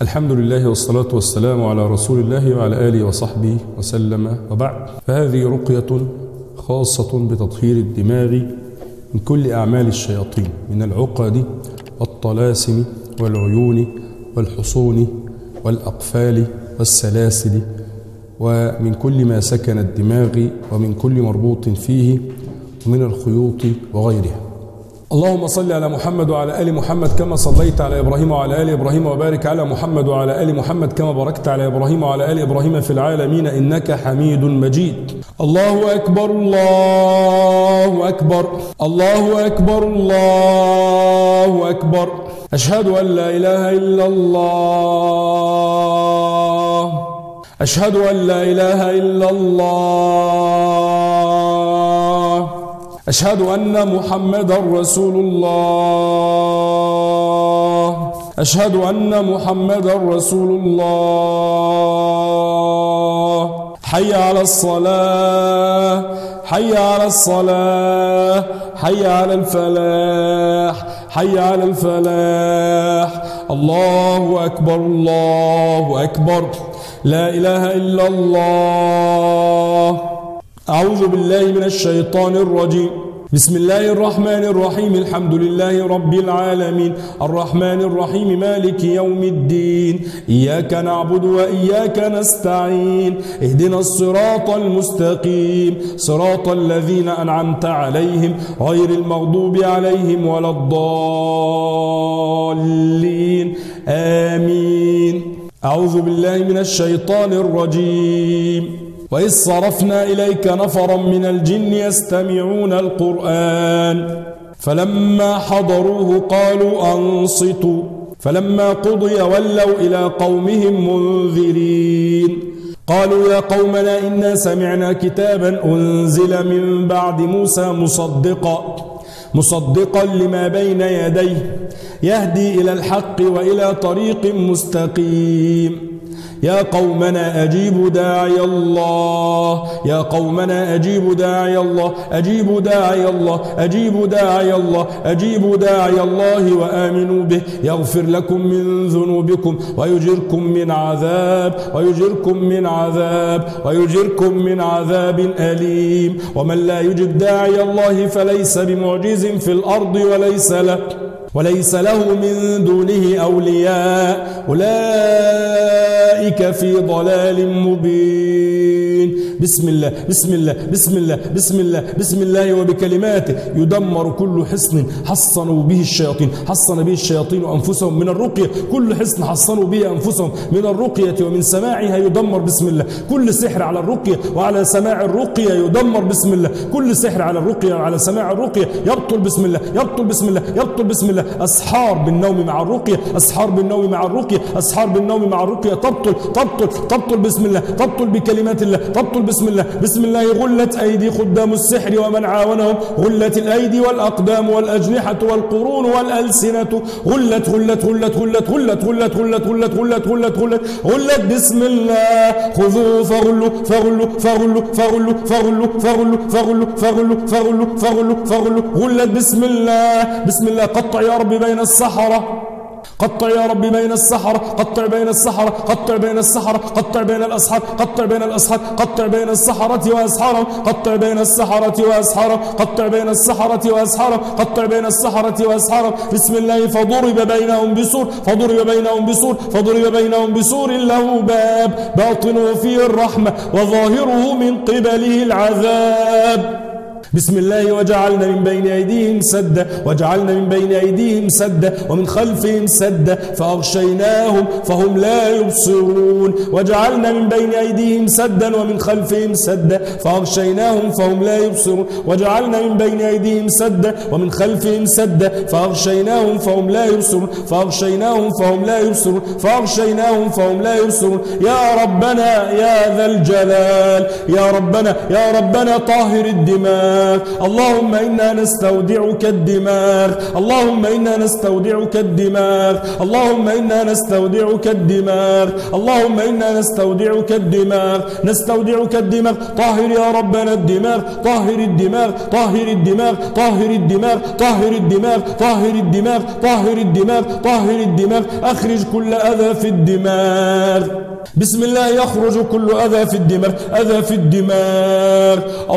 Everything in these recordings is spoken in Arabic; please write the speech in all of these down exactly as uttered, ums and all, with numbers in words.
الحمد لله والصلاة والسلام على رسول الله وعلى آله وصحبه وسلم، وبعد. فهذه رقية خاصة بتطهير الدماغ من كل أعمال الشياطين، من العقد والطلاسم والعيون والحصون والأقفال والسلاسل، ومن كل ما سكن الدماغ ومن كل مربوط فيه ومن الخيوط وغيرها. اللهم صل على محمد وعلى آل محمد كما صليت على إبراهيم وعلى آل إبراهيم، وبارك على محمد وعلى آل محمد كما باركت على إبراهيم وعلى آل إبراهيم في العالمين إنك حميد مجيد. الله أكبر الله أكبر الله أكبر الله أكبر. أشهد أن لا إله إلا الله، أشهد أن لا إله إلا الله، أشهد أن محمدا رسول الله، أشهد أن محمدا رسول الله. حي على الصلاة، حي على الصلاة، حي على الفلاح، حي على الفلاح. الله أكبر الله أكبر، لا إله إلا الله. أعوذ بالله من الشيطان الرجيم. بسم الله الرحمن الرحيم. الحمد لله رب العالمين، الرحمن الرحيم، مالك يوم الدين. إياك نعبد وإياك نستعين، اهدنا الصراط المستقيم، صراط الذين أنعمت عليهم غير المغضوب عليهم ولا الضالين، آمين. أعوذ بالله من الشيطان الرجيم. وإذ صرفنا إليك نفرا من الجن يستمعون القرآن فلما حضروه قالوا أنصتوا فلما قضي ولوا إلى قومهم منذرين. قالوا يا قومنا إنا سمعنا كتابا أنزل من بعد موسى مصدقا مصدقا لما بين يديه يهدي إلى الحق وإلى طريق مستقيم. يا قومنا أجيبوا داعي الله، يا قومنا أجيبوا داعي الله، أجيبوا داعي الله، أجيبوا داعي الله، أجيبوا داعي الله وآمنوا به يغفر لكم من ذنوبكم ويجركم من عذاب ويجركم من عذاب ويجركم من عذاب أليم. ومن لا يجب داعي الله فليس بمعجز في الأرض وليس له وليس له من دونه أولياء، أولئك في ضلال مبين. بسم الله بسم الله بسم الله بسم الله بسم الله وبكلماته يدمر كل حصن حصنوا به الشياطين حصن به الشياطين أنفسهم من الرقية. كل حصن حصنوا به أنفسهم من الرقية ومن سماعها يدمر بسم الله. كل سحر على الرقية وعلى سماع الرقية يدمر بسم الله. كل سحر على الرقية وعلى سماع الرقية يبطل بسم الله، يبطل بسم الله، يبطل بسم الله. أسحار بالنوم مع الرقية، أسحار بالنوم مع الرقية، أسحار بالنوم مع الرقية تبطل تبطل تبطل بسم الله، تبطل بكلمات الله، تبطل بسم الله. بسم الله غلت أيدي خدام السحر ومن عاونهم، غلت الأيدي والأقدام والأجنحة والقرون والألسنة، غلت غلت غلت غلت غلت غلت غلت غلت غلت غلت غلت غلت بسم الله. خذوه فغلوا فغلوا فغلوا فغلوا فغلوا فغلوا فغلوا فغلوا فغلوا فغلوا فغلوا غلت بسم الله. بسم الله. قطع يا رب بين السحرة، قطع يا رب بين السحرة، قطع بين السحرة، قطع بين السحرة، قطع بين الأسحار، قطع بين الأسحار، قطع بين السحرة وأسحارهم، قطع بين السحرة وأسحارهم، قطع بين السحرة وأسحارهم، قطع بين السحرة وأسحارهم. بسم الله. فضرب بينهم بسور فضرب بينهم بسور فضرب بينهم بسور له باب باطنه فيه الرحمة وظاهره من قبله العذاب. بسم الله. وجعلنا من بين أيديهم سدا وجعلنا من بين أيديهم سدا ومن خلفهم سدا فأغشيناهم فهم لا يبصرون. وجعلنا من بين أيديهم سدا ومن خلفهم سدا فأغشيناهم فهم لا يبصرون. وجعلنا من بين أيديهم سدا ومن خلفهم سدا فأغشيناهم فهم لا يبصرون. فأغشيناهم فهم لا يبصرون. فأغشيناهم فهم لا يبصرون. يا ربنا يا ذا الجلال، يا ربنا يا ربنا طهر الدماء، الدماغ اللهم إنا نستودعك الدماغ اللهم إنا نستودعك الدماغ اللهم إنا نستودعك الدماغ اللهم إنا نستودعك الدماغ نستودعك الدماغ طهر يا ربنا الدماغ طهر الدماغ طهر الدماغ طهر الدماغ طهر الدماغ طهر الدماغ طهر الدماغ طهر الدماغ أخرج كل أذى في الدماغ بسم الله يخرج كل أذى في الدماغ أذى في الدماغ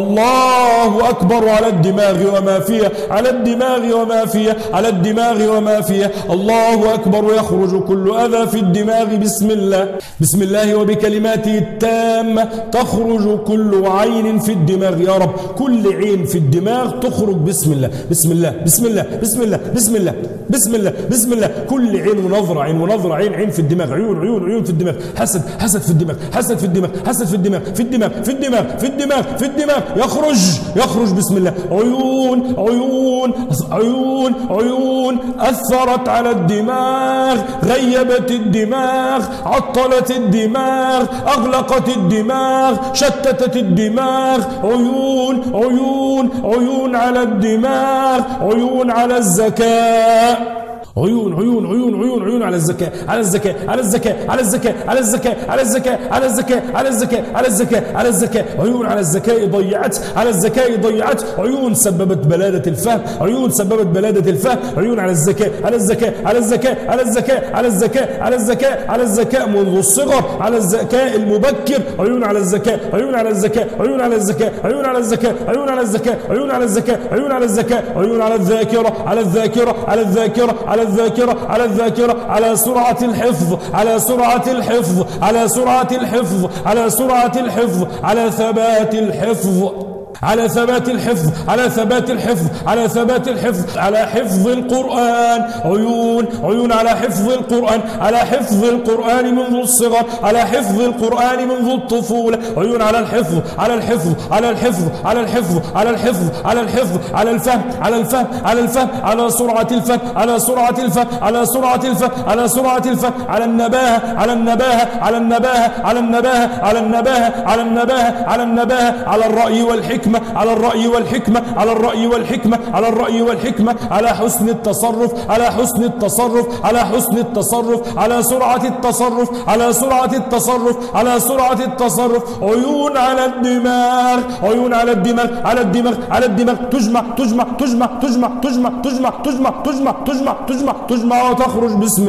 الله أكبر على الدماغ وما فيها على الدماغ وما فيها على الدماغ وما فيها الله أكبر يخرج كل أذى في الدماغ بسم الله بسم الله وبكلماته التامة تخرج كل عين في الدماغ يا رب كل عين في الدماغ تخرج بسم الله بسم الله بسم الله بسم الله بسم الله بسم الله بسم الله كل عين ونظرة عين ونظرة عين عين في الدماغ عيون عيون عيون في الدماغ حسد حسد في الدماغ حسد في الدماغ حسد في الدماغ في الدماغ في الدماغ في الدماغ في الدماغ يخرج يخرج بسم الله عيون عيون عيون عيون أثرت على الدماغ غيبت الدماغ عطلت الدماغ أغلقت الدماغ شتتت الدماغ عيون عيون عيون على الدماغ عيون على الذكاء عيون عيون عيون عيون عيون على الزكاة على الزكاة على الزكاة على الزكاة على الزكاة على الزكاة على الزكاة على الزكاة على الزكاة على الزكاة عيون على الزكاة ضيعت على الزكاة ضيعت عيون سببت بلادة الفهم عيون سببت بلادة الفهم عيون على الزكاة على الزكاة على الزكاة على الزكاة على الزكاة على الزكاة على الزكاة منذ الصغر على الزكاة المبكر عيون على الزكاة عيون على الزكاة عيون على الزكاة عيون على الزكاة عيون على الزكاة عيون على الزكاة عيون على الزكاة عيون على الذاكرة على الذاكرة على الذاكرة على الذاكرة على الذاكرة على سرعة الحفظ على سرعة الحفظ على سرعة الحفظ على سرعة الحفظ على ثبات الحفظ على ثبات الحفظ على ثبات الحفظ على ثبات الحفظ على حفظ القرآن عيون عيون على حفظ القرآن على حفظ القرآن منذ الصغر على حفظ القرآن منذ الطفولة عيون على الحفظ على الحفظ على الحفظ على الحفظ على الحفظ على الحفظ على الفهم على الفهم على الفهم على سرعة الفهم على سرعة الفهم على سرعة الفهم على سرعة الفهم على النباهة على النباهة على النباهة على النباهة على النباهة على النباهة على النباهة على الرأي والحكمة على الرأي والحكمة على الرأي والحكمة على الرأي والحكمة على حسن التصرف على حسن التصرف على حسن التصرف على سرعة التصرف على سرعة التصرف على سرعة التصرف عيون على الدماغ عيون على الدماغ على الدماغ على الدماغ تجمع تجمع تجمع تجمع تجمع تجمع تجمع تجمع تجمع تجمع تجمع وتخرج بسم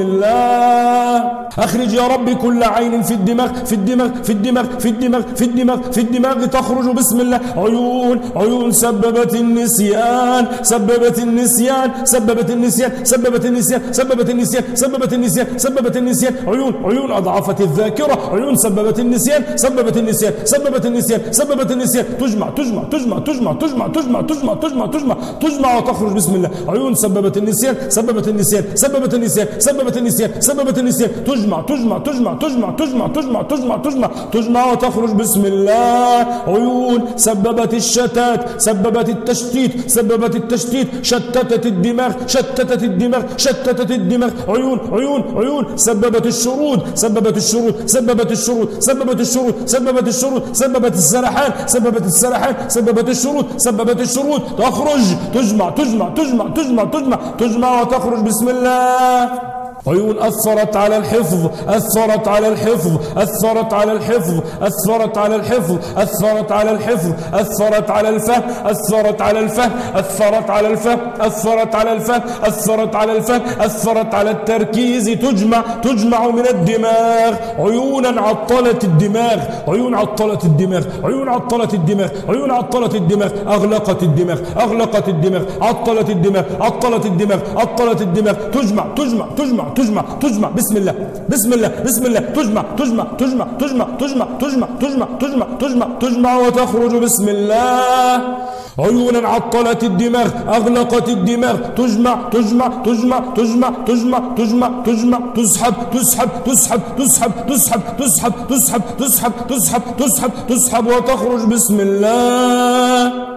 الله أخرج يا رب كل عين في الدماغ في الدماغ في الدماغ في الدماغ في الدماغ في الدماغ تخرج بسم الله عيون عيون سببت النسيان سببت النسيان سببت النسيان سببت النسيان سببت النسيان سببت النسيان سببت النسيان عيون عيون أضعفت الذاكرة عيون سببت النسيان سببت النسيان سببت النسيان سببت النسيان تجمع تجمع تجمع تجمع تجمع تجمع تجمع تجمع تجمع تجمع وتخرج بسم الله عيون سببت النسيان سببت النسيان سببت النسيان سببت النسيان سببت النسيان تجمع تجمع تجمع تجمع تجمع تجمع تجمع تجمع تجمع وتخرج بسم الله عيون سببت الشتات سببت التشتيت سببت التشتيت شتتت الدماغ شتتت الدماغ شتتت الدماغ عيون عيون عيون سببت الشرود سببت الشرود سببت الشرود سببت الشرود سببت الشرود سببت السرحان سببت السرحان سببت الشرود سببت الشرود تخرج تجمع تجمع تجمع تجمع تجمع تجمع وتخرج بسم الله عيون أثرت على الحفظ أثرت على الحفظ أثرت على الحفظ أثرت على الحفظ أثرت على الحفظ أثرت على الفهم أثرت على الفهم أثرت على الفهم أثرت على الفهم أثرت على الفهم أثرت على التركيز تجمع تجمع من الدماغ عيونا عطلت الدماغ عيون عطلت الدماغ عيون عطلت الدماغ عيون عطلت الدماغ أغلقت الدماغ أغلقت الدماغ عطلت الدماغ عطلت الدماغ عطلت الدماغ تجمع تجمع تجمع تجمع تجمع بسم الله بسم الله بسم الله تجمع تجمع تجمع تجمع تجمع تجمع تجمع تجمع تجمع تجمع وتخرج بسم الله عيونا عطلت الدماغ أغلقت الدماغ تجمع تجمع تجمع تجمع تجمع تجمع تجمع تسحب تسحب تسحب تسحب تسحب تسحب تسحب تسحب تسحب تسحب تسحب وتخرج بسم الله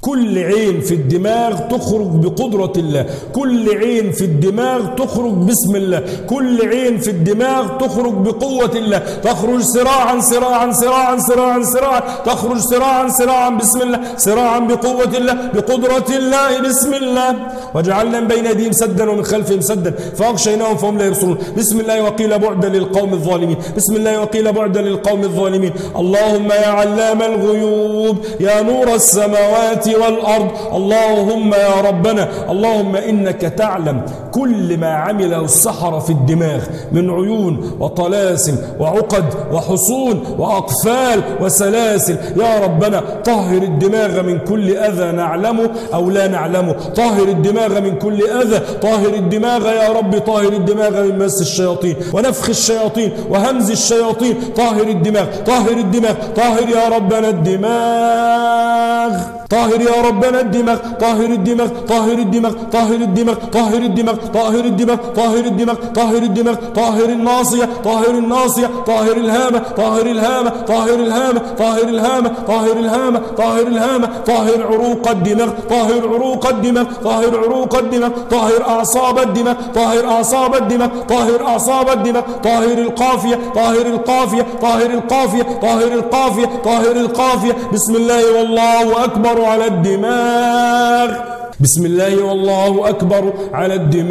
كل عين في الدماغ تخرج بقدرة الله، كل عين في الدماغ تخرج بسم الله، كل عين في الدماغ تخرج بقوة الله، تخرج سراعا سراعا سراعا سراعا سراعا، تخرج سراعا سراعا بسم الله، سراعا بقوة الله، بقدرة الله بسم الله. وجعلنا من بين أيديهم سدا ومن خلفهم سدا فأغشيناهم فهم لا يبصرون. بسم الله وقيل بعدا للقوم الظالمين. بسم الله وقيل بعدا للقوم الظالمين. اللهم يا علام الغيوب يا نور السماوات والأرض، اللهم يا ربنا، اللهم إنك تعلم كل ما عمله السحرة في الدماغ من عيون وطلاسم وعقد وحصون وأقفال وسلاسل، يا ربنا طهر الدماغ من كل أذى نعلمه أو لا نعلمه، طهر الدماغ من كل أذى، طهر الدماغ يا رب، طهر الدماغ من مس الشياطين ونفخ الشياطين وهمز الشياطين، طهر الدماغ، طهر الدماغ، طهر يا ربنا الدماغ، طاهر يا ربنا الدماغ، طاهر الدماغ، طاهر الدماغ، طاهر الدماغ، طاهر الدماغ، طاهر الدماغ، طاهر الدماغ، طاهر الدماغ، طاهر الناصية، طاهر الناصية، طاهر الهامة، طاهر الهامة، طاهر الهامة، طاهر الهامة، طاهر الهامة، طاهر الهامة، طاهر عروق الدماغ، طاهر عروق الدماغ، طاهر عروق الدماغ، طاهر أعصاب الدماغ، طاهر أعصاب الدماغ، طاهر أعصاب الدماغ، طاهر القافية، طاهر القافية، طاهر القافية، طاهر القافية، طاهر القافية. بسم الله والله أكبر على الدماغ، بسم الله والله أكبر على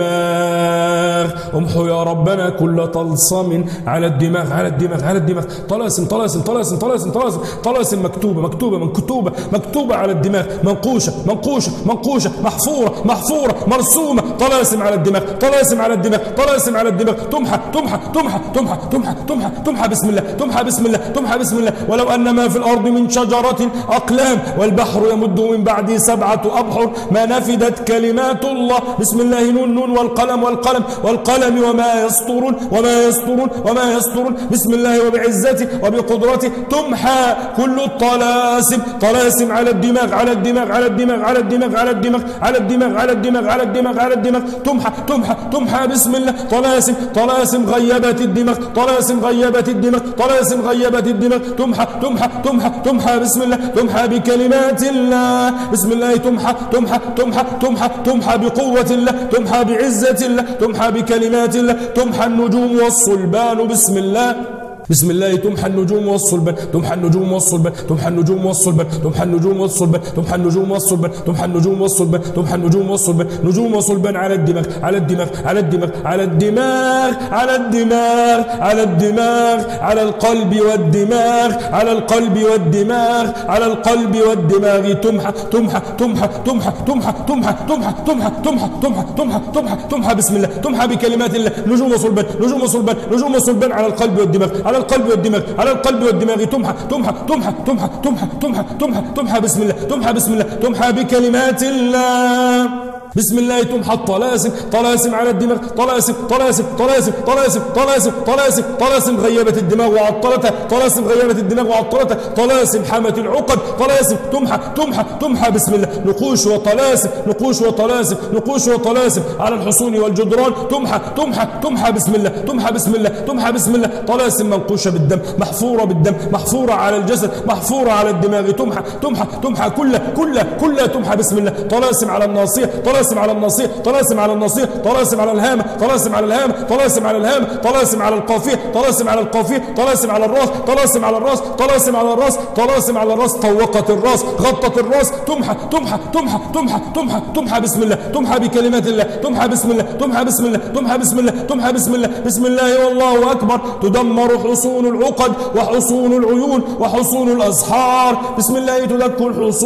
الدماغ. امحو يا ربنا كل طلسم على الدماغ، على الدماغ، على الدماغ، طلاسم طلاسم طلاسم طلاسم طلاسم طلاسم مكتوبة مكتوبة مكتوبة مكتوبة على الدماغ، منقوشة منقوشة منقوشة، محفورة محفورة، مرسومة، طلاسم على الدماغ، طلاسم على الدماغ، طلاسم على الدماغ، تمحى تمحى تمحى تمحى تمحى تمحى تمحى بسم الله، تمحى بسم الله، تمحى بسم الله. ولو أن ما في الأرض من شجرة أقلام والبحر يمد من بعده سبعة أبحر ما نفدت كلمات الله. بسم الله نون نون والقلم والقلم والقلم وما يسطرون وما يسطرون وما يسطرون. بسم الله وبعزته وبقدرته تمحى كل الطلاسم، طلاسم على الدماغ، على الدماغ، على الدماغ، على الدماغ، على الدماغ، على الدماغ، على الدماغ، على الدماغ، على الدماغ، تمحى تمحى تمحى بسم الله. طلاسم طلاسم غيبت الدماغ، طلاسم غيبت الدماغ، طلاسم غيبت الدماغ، تمحى تمحى تمحى تمحى بسم الله، تمحى بكلمات الله. بسم الله تمحى تمحى تمحى تمحى تمحى بقوة الله، تمحى بعزة الله، تمحى بكلمات الله، تمحى النجوم والصلبان. بسم الله بسم الله تمحى النجوم والصلبان، تمحى النجوم والصلبان، تمحى النجوم والصلبان، تمحى النجوم والصلبان، تمحى النجوم والصلبان، تمحى النجوم والصلبان، تمحى النجوم والصلبان، نجوم وصلبان على الدماغ، على الدماغ، على الدماغ، على الدماغ، على الدماغ، على الدماغ، على القلب والدماغ، على القلب والدماغ، على القلب والدماغ، تمحى تمحى تمحى تمحى تمحى تمحى تمحى تمحى تمحى تمحى تمحى تمحى تمحى بسم الله، تمحى بكلمات الله، نجوم وصلبان، نجوم وصلبان، نجوم وصلبان على القلب والدماغ، على القلب والدماغ، على القلب والدماغ، تمحى تمحى تمحى تمحى تمحى تمحى تمحى تمحى بسم الله، تمحى بسم الله، تمحى بكلمات الله. بسم الله تمحى الطلاسم، طلاسم على الدماغ، طلاسم طلاسم طلاسم طلاسم طلاسم طلاسم طلاسم غيبت الدماغ وعطلتها، طلاسم غيبت الدماغ وعطلتها، طلاسم حمت العقد، طلاسم تمحى تمحى تمحى بسم الله. نقوش وطلاسم، نقوش وطلاسم، نقوش وطلاسم على الحصون والجدران، تمحى تمحى تمحى بسم الله، تمحى بسم الله، تمحى بسم الله. طلاسم منقوشة بالدم، محفورة بالدم، محفورة على الجسد، محفورة على الدماغ، تمحى تمحى تمحى كلها كلها كلها تمحى بسم الله. طلاسم على الناصية، طلاسم على الناصية، طلاسم على الناصية، طلاسم على الهامة، طلاسم على الهامة، طلاسم على الهامة، طلاسم على القافية، طلاسم على القافية، طلاسم على الراس، طلاسم على الراس، طلاسم على الراس، طلاسم على الراس، طوقت الراس، غطت الراس، تمحى تمحى تمحى تمحى تمحى تمحى بسم الله، تمحى بكلمات الله، تمحى بسم الله، تمحى بسم الله، تمحى بسم الله، تمحى بسم الله. بسم الله والله أكبر. تدمر حصون العقد وحصون العيون وحصون الأسحار. بسم الله تدك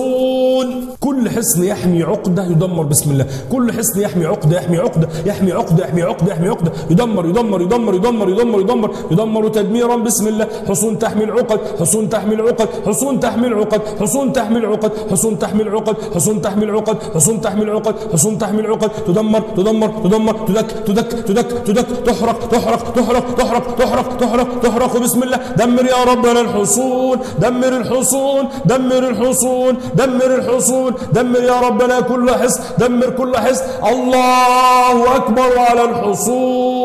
الحصون. كل حصن يحمي عقدة يدمر بسم الله، كل حصن يحمي عقدة يحمي عقدة يحمي عقدة يحمي عقدة يحمي عقدة، يدمر يدمر يدمر يدمر يدمر يدمر يدمر تدميرا بسم الله. حصون تحمي العقد، حصون تحمي العقد، حصون تحمي العقد، حصون تحمي العقد، حصون تحمي العقد، حصون تحمي العقد، حصون تحمي العقد، حصون تحمي العقد، تدمر تدمر تدمر تدك تدك تدك تدك تحرق تحرق تحرق تحرق تحرق تحرق تحرق بسم الله. دمر يا ربنا الحصون، دمر الحصون، دمر الحصون، دمر الحصون، دمر يا ربنا كل حصن، دمر كل حصن. الله أكبر على الحصون،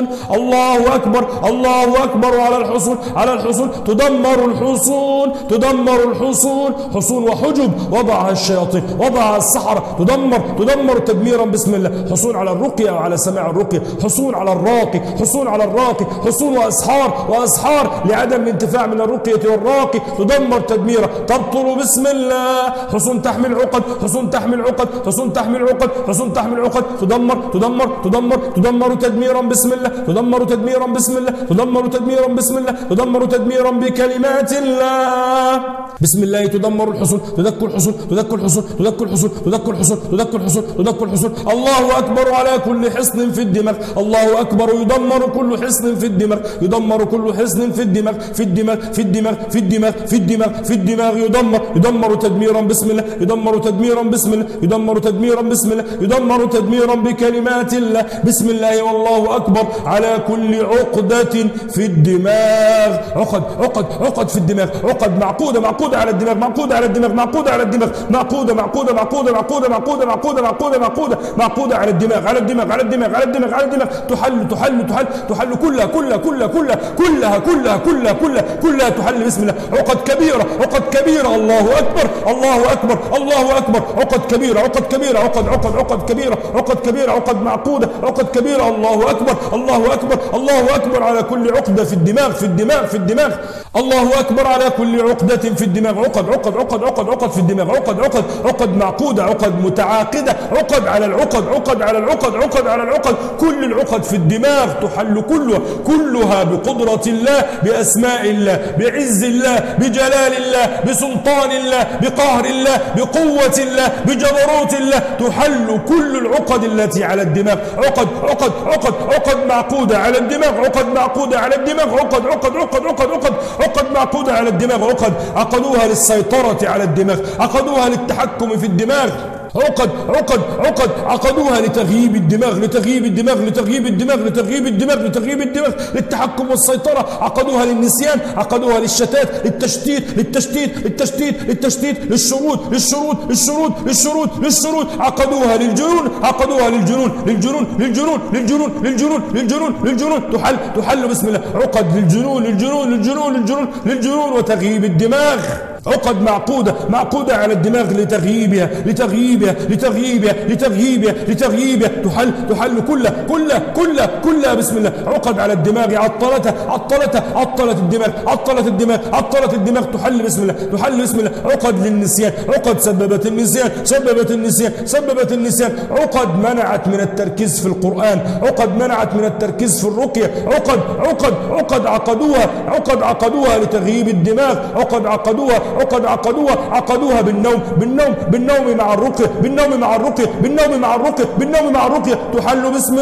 الله أكبر الله أكبر على الحصون على الحصون تدمر الحصون تدمر الحصون حصون وحجب وضعها الشياطين وضعها السحرة تدمر تدمر تدميرا بسم الله حصون على الرقية وعلى سماع الرقية حصون على الراقي حصون على الراقي حصون وأسحار وأسحار لعدم الانتفاع من الرقية والراقي تدمر تدميرا تبطل بسم الله حصون تحمل عقد حصون تحمل عقد حصون تحمل عقد حصون تحمل عقد تدمر تدمر تدمر تدمر تدميرا بسم الله تدمر تدميرا بسم الله تدمر تدميرا بسم الله تدمر تدميرا بكلمات الله بسم الله تدمر الحصون تدك الحصون تدك الحصون تدك الحصون تدك الحصون تدك الحصون تدك الحصون الله أكبر على كل حصن في الدماغ الله أكبر يدمر كل حصن في الدماغ يدمر كل حصن في الدماغ في الدماغ في الدماغ في الدماغ في الدماغ في الدماغ يدمر يدمر تدميرا بسم الله يدمر تدميرا بسم الله يدمر تدميرا بسم الله يدمر تدميرا بكلمات الله بسم الله والله أكبر على كل عقدة في الدماغ عقد عقد عقد في الدماغ عقد معقودة معقودة على الدماغ معقودة على الدماغ معقودة على الدماغ معقودة معقودة معقودة معقودة معقودة معقودة معقودة معقودة معقودة على الدماغ على الدماغ على الدماغ على الدماغ على الدماغ تحل تحل تحل تحل كلها كلها كلها كلها كلها كلها كلها كلها كلها تحل بسم الله عقد كبيرة عقد كبيرة الله أكبر الله أكبر الله أكبر عقد كبيرة عقد كبيرة عقد عقد عقد كبيرة عقد كبيرة عقد معقودة عقد كبيرة الله أكبر الله أكبر الله أكبر على كل عقدة في الدماغ في الدماغ في الدماغ الله أكبر على كل عقدة في الدماغ عقد عقد عقد عقد عقد في الدماغ عقد عقد عقد معقودة عقد متعاقدة عقد على العقد عقد على العقد عقد على العقد كل العقد في الدماغ تحل كلها كلها بقدرة الله بأسماء الله بعز الله بجلال الله بسلطان الله بقهر الله بقوة الله بجبروت الله تحل كل العقد التي على الدماغ عقد عقد عقد عقد معقودة على الدماغ عقد معقودة على الدماغ عقد عقد عقد عقد عقد عقد معقودة على الدماغ عقد عقدوها للسيطرة على الدماغ عقدوها للتحكم في الدماغ عقد عقد عقد عقدوها لتغييب الدماغ لتغييب الدماغ لتغييب الدماغ لتغييب الدماغ لتغييب الدماغ للتحكم والسيطرة عقدوها للنسيان عقدوها للشتات للتشتيت للتشتيت للتشتيت للتشتيت للشرود للشرود للشرود للشرود للشرود عقدوها للجنون عقدوها للجنون للجنون للجنون للجنون للجنون للجنون للجنون تحل تحل بسم الله عقد للجنون للجنون للجنون للجنون للجنون وتغييب الدماغ عقد معقودة معقودة على الدماغ لتغييبها لتغييبها لتغييبها لتغييبها لتغييبها تحل تحل كلها كلها كلها كلها بسم الله عقد على الدماغ عطلتها عطلتها عطلت الدماغ عطلت الدماغ عطلت الدماغ تحل بسم الله تحل بسم الله عقد للنسيان عقد سببت النسيان سببت النسيان سببت النسيان عقد منعت من التركيز في القرآن عقد منعت من التركيز في الرقية عقد عقد عقد عقدوها عقد عقدوها لتغييب الدماغ عقد عقدوها عقد عقدوها عقدوها بالنوم بالنوم بالنوم مع الرقية بالنوم مع الرقية بالنوم مع الرقية بالنوم مع الرقية تحل بسم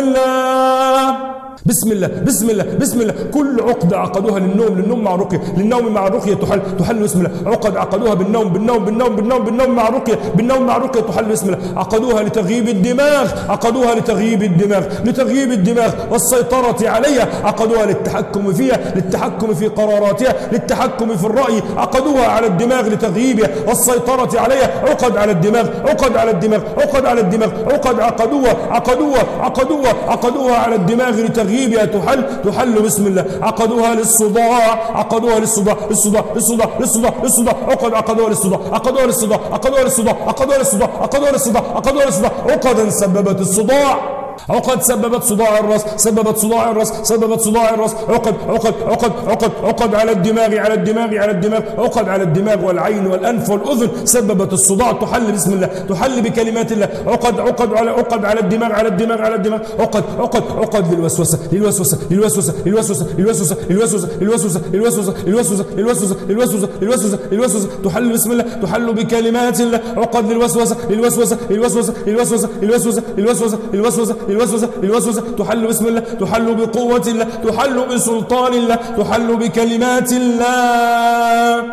الله بسم الله بسم الله بسم الله كل عقدة عقدوها للنوم للنوم مع الرقية للنوم مع الرقية تحل تحل بسم الله عقد عقدوها بالنوم بالنوم بالنوم بالنوم بالنوم مع الرقية بالنوم مع الرقية تحل بسم الله عقدوها لتغييب الدماغ عقدوها لتغييب الدماغ لتغييب الدماغ والسيطرة عليها عقدوها للتحكم فيها للتحكم في قراراتها للتحكم في الرأي عقدوها على الدماغ لتغييبها والسيطرة عليها عقد على الدماغ عقد على الدماغ عقد على الدماغ عقد عقدوها عقدوها عقدوها عقدوها على الدماغ لتغييبها تحل تحل بسم الله عقدوها للصداع عقدوها للصداع للصداع للصداع للصداع للصداع عقد عقدوها للصداع عقدوها للصداع عقدوها للصداع عقدوها للصداع عقدوها للصداع عقدوها للصداع عقدا سببت الصداع عقد سببت صداع الراس سببت صداع الراس سببت صداع الراس عقد عقد عقد عقد عقد على الدماغ على الدماغ على الدماغ عقد على الدماغ والعين والأنف والأذن سببت الصداع تحل بسم الله تحل بكلمات الله عقد عقد على عقد على الدماغ على الدماغ على الدماغ عقد عقد عقد للوسوسة للوسوسة للوسوسة للوسوسة للوسوسة للوسوسة للوسوسة للوسوسة للوسوسة للوسوسة للوسوسة للوسوسة للوسوسة تحل بسم الله تحل بكلمات الله عقد للوسوسة للوسوسة للوسوسة للوسوسة للوسوسة للوسوسة للوسوسة الوسوسة الوسوسة تحل بسم الله تحل بقوة الله تحل بسلطان الله تحل بكلمات الله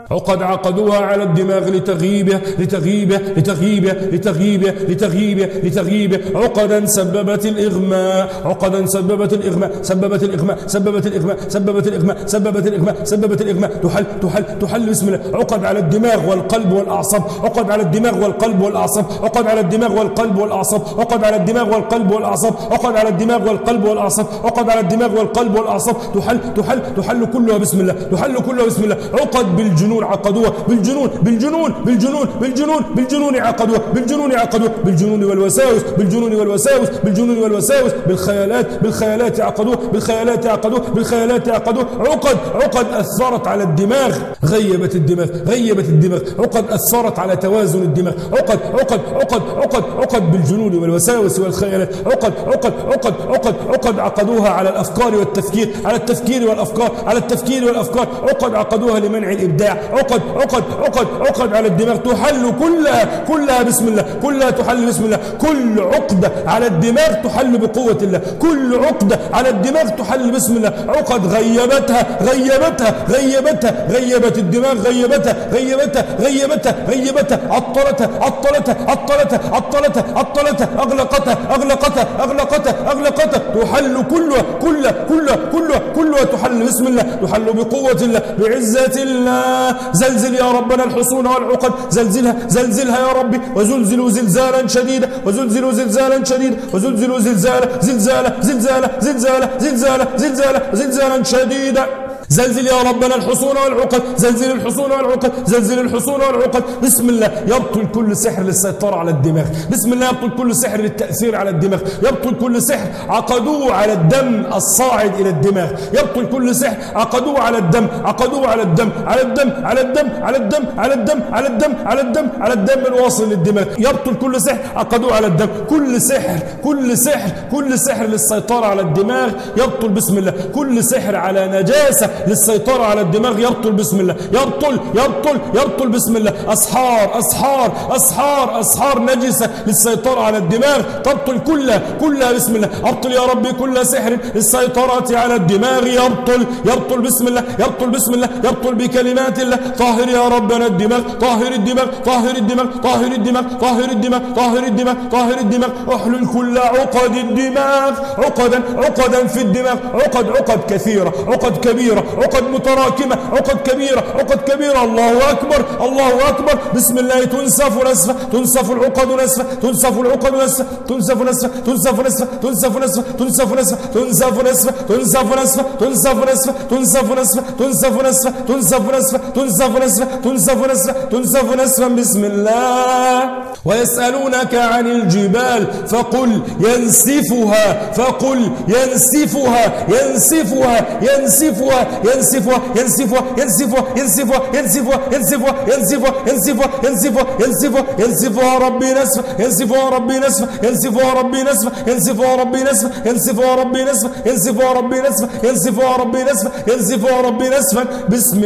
عقد عقدوها على الدماغ لتغييبه لتغييبه لتغييبه لتغييبه لتغييبه لتغييبه عقدا سببت الإغماء عقدا سببت الإغماء سببت الإغماء سببت الإغماء سببت الإغماء سببت الإغماء سببت الإغماء تحل تحل تحل بسم الله. عقد على الدماغ والقلب والأعصاب عقد على الدماغ والقلب والأعصاب عقد على الدماغ والقلب والأعصاب عقد على الدماغ والقلب والأعصاب عقد على الدماغ والقلب والأعصاب عقد على الدماغ والقلب والأعصاب تحل تحل تحل كلها بسم الله تحل كلها بسم الله. عقد بالجنون عقدوها بالجنون بالجنون بالجنون بالجنون بالجنون عقدوها بالجنون عقدوها بالجنون والوساوس بالجنون والوساوس بالجنون والوساوس بالخيالات بالخيالات عقدوها بالخيالات عقدوها بالخيالات عقدوها. عقد عقد أثرت على الدماغ غيبت الدماغ غيبت الدماغ عقد أثرت على توازن الدماغ عقد عقد عقد عقد عقد بالجنون والوساوس والخيالات عقد عقد عقد عقد عقد عقدوها على الأفكار والتفكير على التفكير والأفكار على التفكير والأفكار عقد عقدوها لمنع الإبداع عقد عقد عقد عقد على الدماغ تحل كلها كلها بسم الله كلها تحل بسم الله. كل عقدة على الدماغ تحل بقوة الله كل عقدة على الدماغ تحل بسم الله. عقد غيبتها غيبتها غيبتها غيبت الدماغ غيبتها غيبتها غيبتها غيبتها عطلتها عطلتها عطلتها عطلتها عطلتها أغلقتها أغلقتها أغلقتها أغلقتها تحل كلها كلها كلها كلها كلها تحل بسم الله تحل بقوة الله بعزة الله. زلزل يا ربنا الحصون والعقد زلزلها زلزلها يا ربي وزلزلوا زلزالا شديدا وزلزلوا زلزالا شديدا وزلزلوا زلزالا زلزالا زلزالا زلزالا زلزالا زلزالا زلزالا شديدا. زلزل يا ربنا الحصون والعقد زلزل الحصون والعقد زلزل الحصون والعقد. بسم الله يبطل كل سحر للسيطرة على الدماغ بسم الله يبطل كل سحر للتأثير على الدماغ يبطل كل سحر عقدوه على الدم الصاعد إلى الدماغ يبطل كل سحر عقدوه على الدم عقدوه على الدم على الدم على الدم على الدم على الدم على الدم على الدم على الدم الواصل للدماغ يبطل كل سحر عقدوه على الدم كل سحر كل سحر كل سحر للسيطرة على الدماغ يبطل بسم الله. كل سحر على نجاسة للسيطرة على الدماغ يبطل بسم الله يبطل يبطل يبطل بسم الله. أسحار أسحار أسحار أسحار نجسة للسيطرة على الدماغ تبطل كلها كلها بسم الله. أبطل يا ربي كل سحر للسيطرة على الدماغ يبطل يبطل بسم الله يبطل بسم الله يبطل بكلمات الله. طاهر يا ربنا الدماغ طاهر الدماغ طاهر الدماغ طاهر الدماغ طاهر الدماغ طاهر الدماغ طاهر الدماغ. احلل كل عقد الدماغ عقدا عقدا في الدماغ عقد عقد كثيرة عقد كبيرة عقد متراكمة عقد كبيرة عقد كبيرة. الله أكبر الله أكبر. بسم الله تنسف نسفة تنسف العقد نسفة تنسف العقد نسفة تنسف نسفة تنسف نسفة تنسف نسفة تنسف نسفة تنسف نسفة تنسف نسفة تنسف نسفة تنسف نسفة تنسف نسفة تنسف نسفة تنسف نسفة تنسف نسفة تنسف نسفة. بسم الله. ويسألونك عن الجبال فقل ينسفها فقل ينسفها ينسفها ينسفها ينسفها ينسفها ينسفها ينسفها ينسفها ينسفها ينسفها ينسفها ينسفها ينسفها ينسفها ربي نسفا ينسفها ربي نسفا ينسفها ربي نسفا ينسفها ربي نسفا ينسفها ربي نسفا ينسفها ربي نسفا ينسفها ربي نسفا ينسفها ربي نسفا. بسم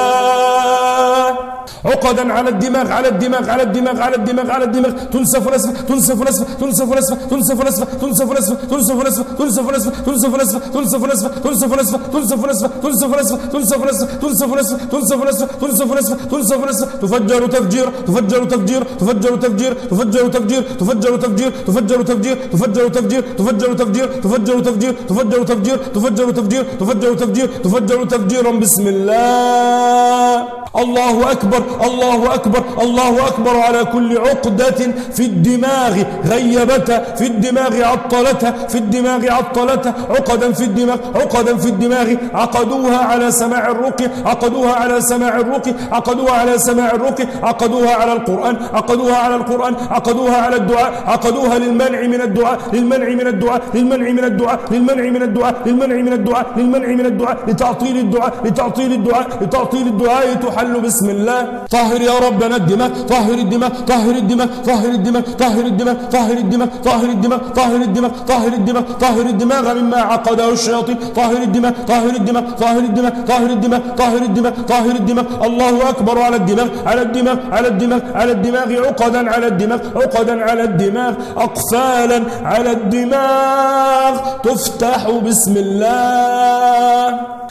الله. عقدا على الدماغ على الدماغ على الدماغ على الدماغ على الدماغ تنسف نسفا تنسف نسفا تنسف نسفا تنسف نسفا تنسف نسفا تنسف نسفا تنسف نسفا تنسف نسفا تنسف نسفا تنسف نسفا تنسف نسفا تنسف نسفا تنسف نسفا تنسف نسفا تنسف نسفا تنسف نسفا تنسف نسفا تفجر تفجير تفجر تفجير تفجر تفجير تفجر تفجير تفجر تفجير تفجر تفجير تفجر تفجير تفجر تفجير تفجر تفجير تفجر تفجير تفجر تفجير تفجر تفجير تفجر تفجيرا. بسم الله. الله أكبر الله أكبر الله أكبر على كل عقدة في الدماغ غيبتها في الدماغ عطلتها في الدماغ عطلتها عقدا في الدماغ عقدا في الدماغ عقدوها على سماع الرقي عقدوها على سماع الرقي عقدوها على سماع الرقي عقدوها على القرآن عقدوها على القرآن عقدوها على الدعاء عقدوها للمنع من الدعاء للمنع من الدعاء للمنع من الدعاء للمنع من الدعاء للمنع من الدعاء للمنع من الدعاء لتعطيل الدعاء لتعطيل الدعاء لتعطيل الدعاء تحل بسم الله. طهر يا ربنا الدماغ طهر الدماغ طهر الدماغ طهر الدماغ طهر الدماغ طهر الدماغ طهر الدماغ طهر الدماغ طهر الدماغ طهر الدماغ مما عقده الشياطين طهر الدماغ طهر الدماغ طهر الدماغ طهر الدماغ طهر الدماغ طهر الدماغ. الله أكبر على الدماغ على الدماغ على الدماغ على الدماغ عقدا على الدماغ عقدا على الدماغ أقفالا على الدماغ تفتح بسم الله.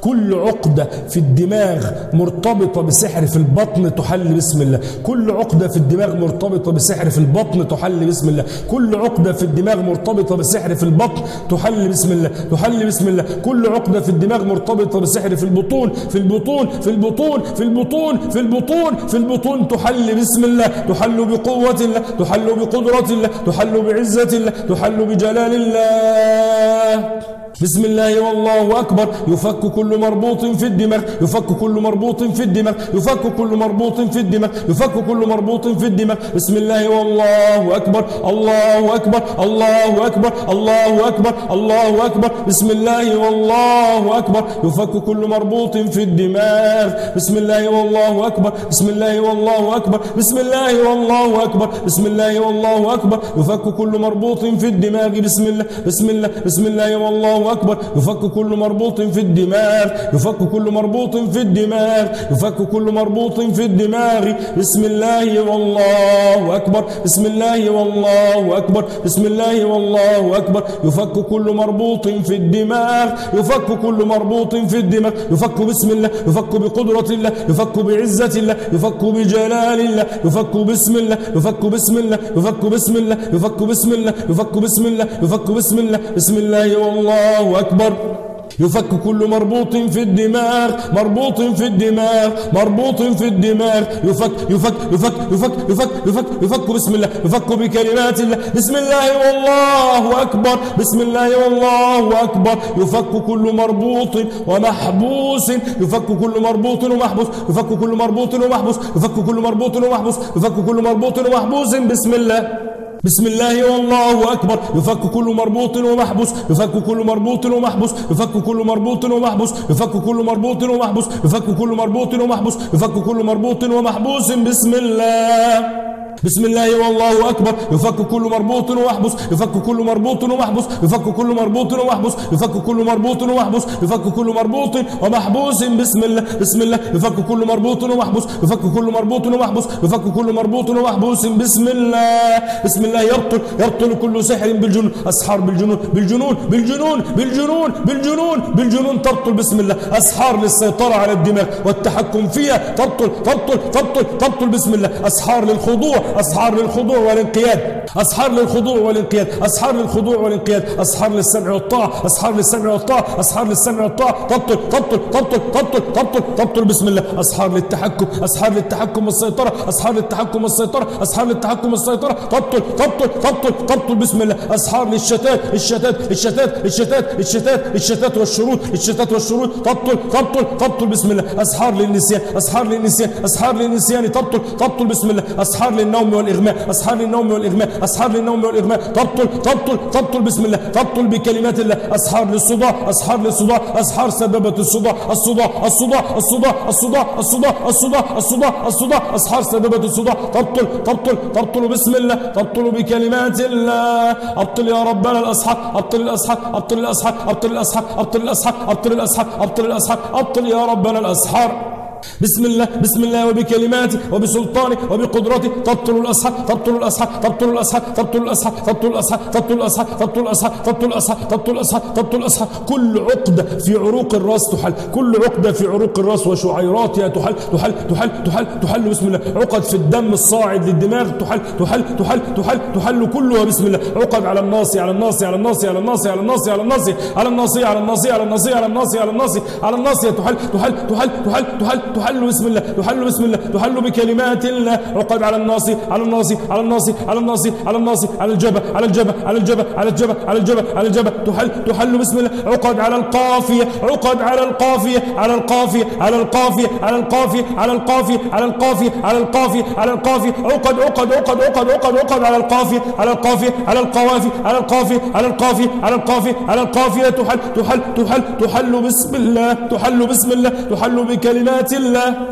كل عقدة في الدماغ مرتبطة بسحر في البطن تحل بسم الله. كل عقدة في الدماغ مرتبطة بسحر في البطن تحل بسم الله. كل عقدة في الدماغ مرتبطة بسحر في البطن تحل بسم الله. تحل بسم الله. كل عقدة في الدماغ مرتبطة بسحر في البطون في البطون في البطون في البطون في البطون في البطون تحل بسم الله. تحل بقوة الله، تحل بقدرة الله، تحل بعزة الله، تحل بجلال الله. بسم الله والله أكبر. يفك كل مربوط في الدماغ، يفك كل مربوط في الدماغ، يفك كل مربوط في الدماغ، يفك كل مربوط في الدماغ. بسم الله والله أكبر. الله أكبر، الله أكبر، الله أكبر، الله أكبر. بسم الله والله أكبر. يفك كل مربوط في الدماغ. بسم الله والله أكبر. بسم الله والله أكبر. بسم الله والله أكبر. بسم الله والله أكبر. يفك كل مربوط في الدماغ. بسم الله بسم الله بسم الله والله أكبر. يفك كل مربوط في الدماغ، يفك كل مربوط في الدماغ، يفك كل مربوط في الدماغ. بسم الله والله أكبر. بسم الله والله أكبر. بسم الله والله أكبر. يفك كل مربوط في الدماغ، يفك كل مربوط في الدماغ. يفك بسم الله، يفك بقدرة الله، يفك بعزة الله، يفك بجلال الله. يفك بسم الله، يفك بسم الله، يفك بسم الله، يفك بسم الله، يفك بسم الله، يفك بسم الله. بسم الله والله أكبر. يفك كل مربوط في الدماغ، مربوط في الدماغ، مربوط في الدماغ. يفك يفك يفك يفك يفك يفك يفك بسم الله، يفك بكلمات الله. بسم الله والله أكبر. بسم الله والله أكبر. يفك كل مربوط ومحبوس، يفك كل مربوط ومحبوس، يفك كل مربوط ومحبوس، يفك كل مربوط ومحبوس، يفك كل مربوط ومحبوس. بسم الله بسم الله والله أكبر. يفك كل مربوط ومحبوس، يفك كل مربوط ومحبوس، يفك كل مربوط ومحبوس، يفك كل مربوط ومحبوس، يفك كل مربوط ومحبوس، يفك كل مربوط ومحبوس. بسم الله بسم الله والله أكبر. يفك كل مربوط ومحبوس، يفك كل مربوط ومحبوس، يفك كل مربوط ومحبوس، يفك كل مربوط ومحبوس، يفك كل مربوط ومحبوس. بسم الله بسم الله. يفك كل مربوط ومحبوس، يفك كل مربوط ومحبوس، يفك كل مربوط ومحبوس. بسم الله بسم الله. يرطل يرطل كل سحر بالجنون. أسحار بالجنون بالجنون بالجنون بالجنون بالجنون بالجنون ترطل. بسم الله. أسحار للسيطرة على الدماغ والتحكم فيها ترطل ترطل ترطل ترطل. بسم الله. أسحار للخضوع، أسحار للخضوع والانقياد، أسحار للخضوع والانقياد، أسحار للخضوع والانقياد، أسحار للسمع والطاعة، أسحار للسمع والطاعة، أسحار للسمع والطاعة. تبطل تبطل تبطل تبطل تبطل تبطل. بسم الله. أسحار للتحكم، أسحار للتحكم والسيطرة، أسحار للتحكم والسيطرة، أسحار للتحكم والسيطرة. تبطل تبطل تبطل تبطل. بسم الله. أسحار للشتات، الشتات الشتات الشتات الشتات الشتات والشرود، الشتات والشرود. تبطل تبطل تبطل. بسم الله. أسحار للنسيان، أسحار للنسيان، أسحار للنسيان. تبطل تبطل. بسم الله. أسحار للنوم والإغماء، أسحار للنوم والإغماء، أسحار للنوم والإغماء. تبطل تبطل تبطل. بسم الله. تبطل بكلمات الله. أسحار للصداع، أسحار للصداع، أسحار سببت الصداع، الصداع الصداع الصداع الصداع الصداع الصداع الصداع الصداع. أسحار سببت الصداع. تبطل تبطل تبطل. بسم الله. تبطل بكلمات الله. أبطل يا ربنا الأسحار، أبطل الأسحار، أبطل الأسحار، أبطل الأسحار، أبطل الأسحار، أبطل الأسحار، أبطل الأسحار، أبطل يا ربنا الأسحار. بسم الله بسم الله. وبكلماته وبسلطانه وبقدرته تبطل الأسحار، تبطل الأسحار، تبطل الأسحار، تبطل الأسحار، تبطل الأسحار، تبطل الأسحار، تبطل الأسحار، تبطل الأسحار، تبطل الأسحار، تبطل الأسحار. كل عقدة في عروق الراس تحل، كل عقدة في عروق الراس وشعيراتها تحل تحل تحل تحل تحل. بسم الله. عقد في الدم الصاعد للدماغ تحل تحل تحل تحل تحل كلها. بسم الله. عقد على الناصي على الناصي على الناصي على الناصي على الناصي على الناصي على الناصي على الناصي على الناصي على الناصي على الناصي على الناصي تحل تحل تحل تحل تحل تحل. بسم الله. تحل بسم الله. تحل بكلمات الله. عقد على الناصي على الناصي على الناصي على الناصي على الناصي على الجبهة على الجبهة على الجبهة على الجبهة على الجبهة على الجبهة. تحل تحل بسم الله. عقد على القافية، عقد على القافية على القافية على القافية على القافية على القافية على القافية على القافية على القافية. عقد عقد عقد عقد عقد عقد على القافية على القافية على القوافي على القافية على القافية على القافية على القافية. تحل تحل تحل تحل بسم الله. تحل بسم الله. تحل بكلمات الله.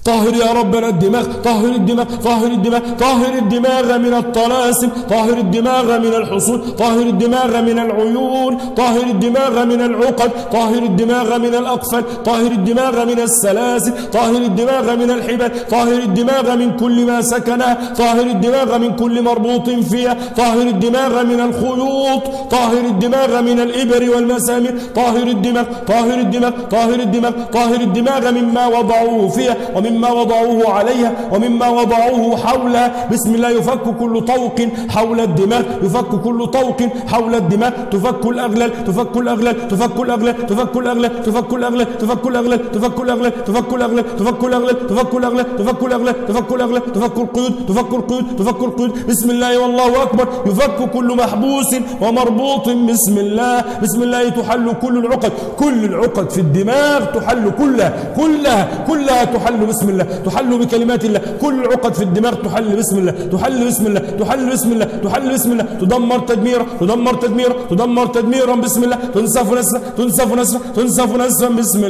طهر يا ربنا الدماغ، طهر الدماغ، طهر الدماغ، طهر الدماغ من الطلاسم، طهر الدماغ من الحصول، طهر الدماغ من العيون، طهر الدماغ من العقد، طهر الدماغ من الأقفال، طهر الدماغ من السلاسل، طهر الدماغ من الحبال، طهر الدماغ من كل ما سكنها، طهر الدماغ من كل مربوط فيها، طهر الدماغ من الخيوط، طهر الدماغ من الإبر والمسامير، طهر الدماغ، طهر الدماغ، طهر الدماغ، طهر الدماغ مما وضعوه فيها ومما وضعوه عليها ومما وضعوه حولها. بسم الله يفك كل طوق حول الدماغ، يفك كل طوق حول الدماغ، تفك الأغلال، تفك الأغلال، تفك الأغلال، تفك الأغلال، تفك الأغلال، تفك الأغلال، تفك الأغلال، تفك الأغلال، تفك الأغلال، تفك الأغلال، تفك الأغلال، تفك الأغلال، تفك القيود، تفك القيود، تفك القيود. بسم الله والله أكبر. يفك كل محبوس ومربوط بسم الله. بسم الله تحل كل العقد، كل العقد في الدماغ تحل كلها كلها كلها تحل بسم الله، تحل بكلمات الله. كل العقد في الدماغ تحل بسم الله، تحل بسم الله، تحل بسم الله، تحل بسم الله. تدمر تدميرا، تدمر تدميرا، تدمر تدميرا بسم الله. تنسف نسفا، تنسف نسفا، تنسف نسفا بسم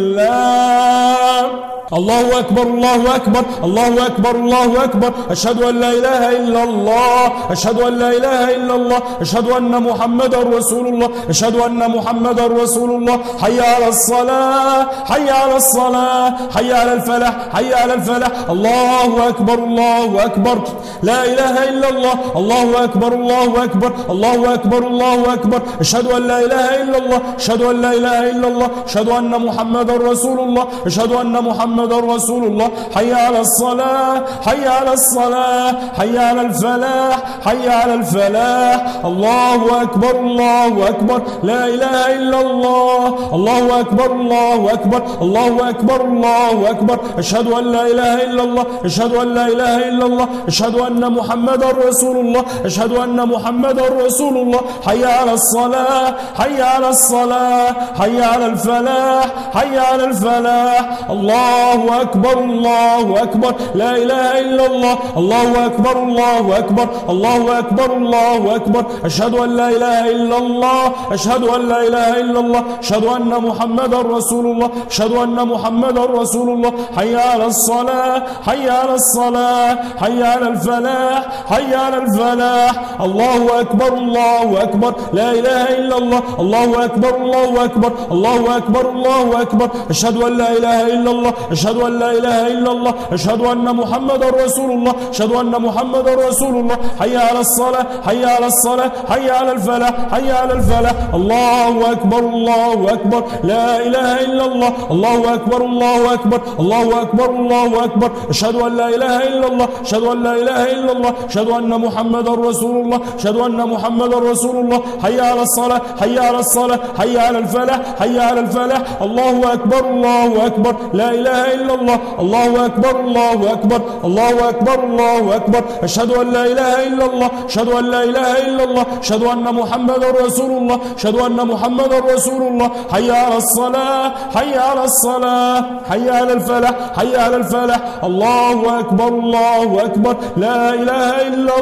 الله. الله أكبر، الله أكبر، الله أكبر، الله أكبر. أشهد أن لا إله إلا الله، أشهد أن لا إله إلا الله، أشهد أن محمدا رسول الله، أشهد أن محمدا رسول الله. حي على الصلاة، حي على الصلاة، حي على الفلاح، حي على الفلاح. الله أكبر، الله أكبر، لا إله إلا الله. الله أكبر، الله أكبر، الله أكبر، الله أكبر. أشهد أن لا إله إلا الله، أشهد أن لا إله إلا الله، أشهد أن محمدا رسول الله، أشهد أن محمدا رسول الله. حي على الصلاة، حي على الصلاة، حي على الفلاح، حي على الفلاح. الله أكبر، الله أكبر، لا إله إلا الله. الله أكبر، الله أكبر، الله أكبر، الله أكبر. أشهد أن لا إله إلا الله، أشهد أن لا إله إلا الله، أشهد أن محمدا رسول الله، أشهد أن محمدا رسول الله. حي على الصلاة، حي على الصلاة، حي على الفلاح، حي على الفلاح. الله أكبر، الله أكبر، لا إله إلا الله. الله أكبر، الله أكبر، الله أكبر، الله أكبر. أشهد أن لا إله إلا الله، أشهد أن لا إله إلا الله، أشهد أن محمدا رسول الله، أشهد أن محمدا رسول الله. حي على الصلاة، حي على الصلاة، حي على الفلاح، حي على الفلاح. الله أكبر، الله أكبر، لا إله إلا الله. الله أكبر، الله أكبر، الله أكبر، الله أكبر. أشهد أن لا إله إلا الله، أشهد أن لا إله إلا الله، أشهد أن محمدا رسول الله، أشهد أن محمدا رسول الله. حي على الصلاة، حي على الصلاة، حي على الفلاح، حي على الفلاح. الله أكبر، الله أكبر، لا إله إلا الله. الله أكبر، الله أكبر، الله أكبر، الله أكبر. أشهد أن لا إله إلا الله، أشهد أن لا إله إلا الله، أشهد أن محمدا رسول الله، أشهد أن محمدا رسول الله. حي على الصلاة، حي على الصلاة، حي على الفلاح، حي على الفلاح. الله أكبر، الله أكبر، لا إله إلا الله. الله أكبر، الله أكبر، الله أكبر، الله أكبر. أشهد أن لا إله إلا الله، أشهد أن لا إله إلا الله، أشهد أن محمدا رسول الله، أشهد أن محمدا رسول الله. حي على الصلاة، حي على الصلاة، حي على الفلاح، حي على الفلاح. الله أكبر، الله أكبر، لا إله إلا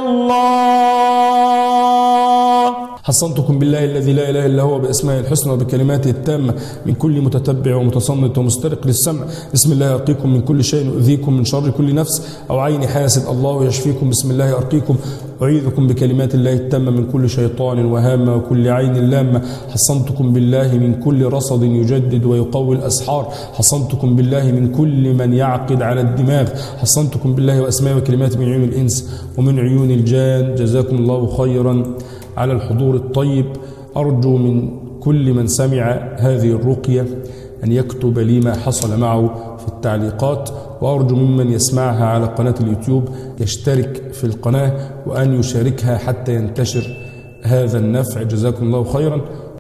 الله. حصنتكم بالله الذي لا إله إلا هو بأسمائه الحسنى وبكلماته التامة من كل متتبع ومتصنت ومسترق للسمع. بسم الله يرقيكم من كل شيء يؤذيكم من شر كل نفس أو عين حاسد. الله يشفيكم. بسم الله يرقيكم. أعيذكم بكلمات الله التامة من كل شيطان وهامة وكل عين لامة. حصنتكم بالله من كل رصد يجدد ويقوي الأسحار. حصنتكم بالله من كل من يعقد على الدماغ. حصنتكم بالله وأسمائه وكلماته من عيون الإنس ومن عيون الجان. جزاكم الله خيرا على الحضور الطيب. أرجو من كل من سمع هذه الرقية أن يكتب لي ما حصل معه في التعليقات، وأرجو ممن يسمعها على قناة اليوتيوب يشترك في القناة وأن يشاركها حتى ينتشر هذا النفع. جزاكم الله خيرا.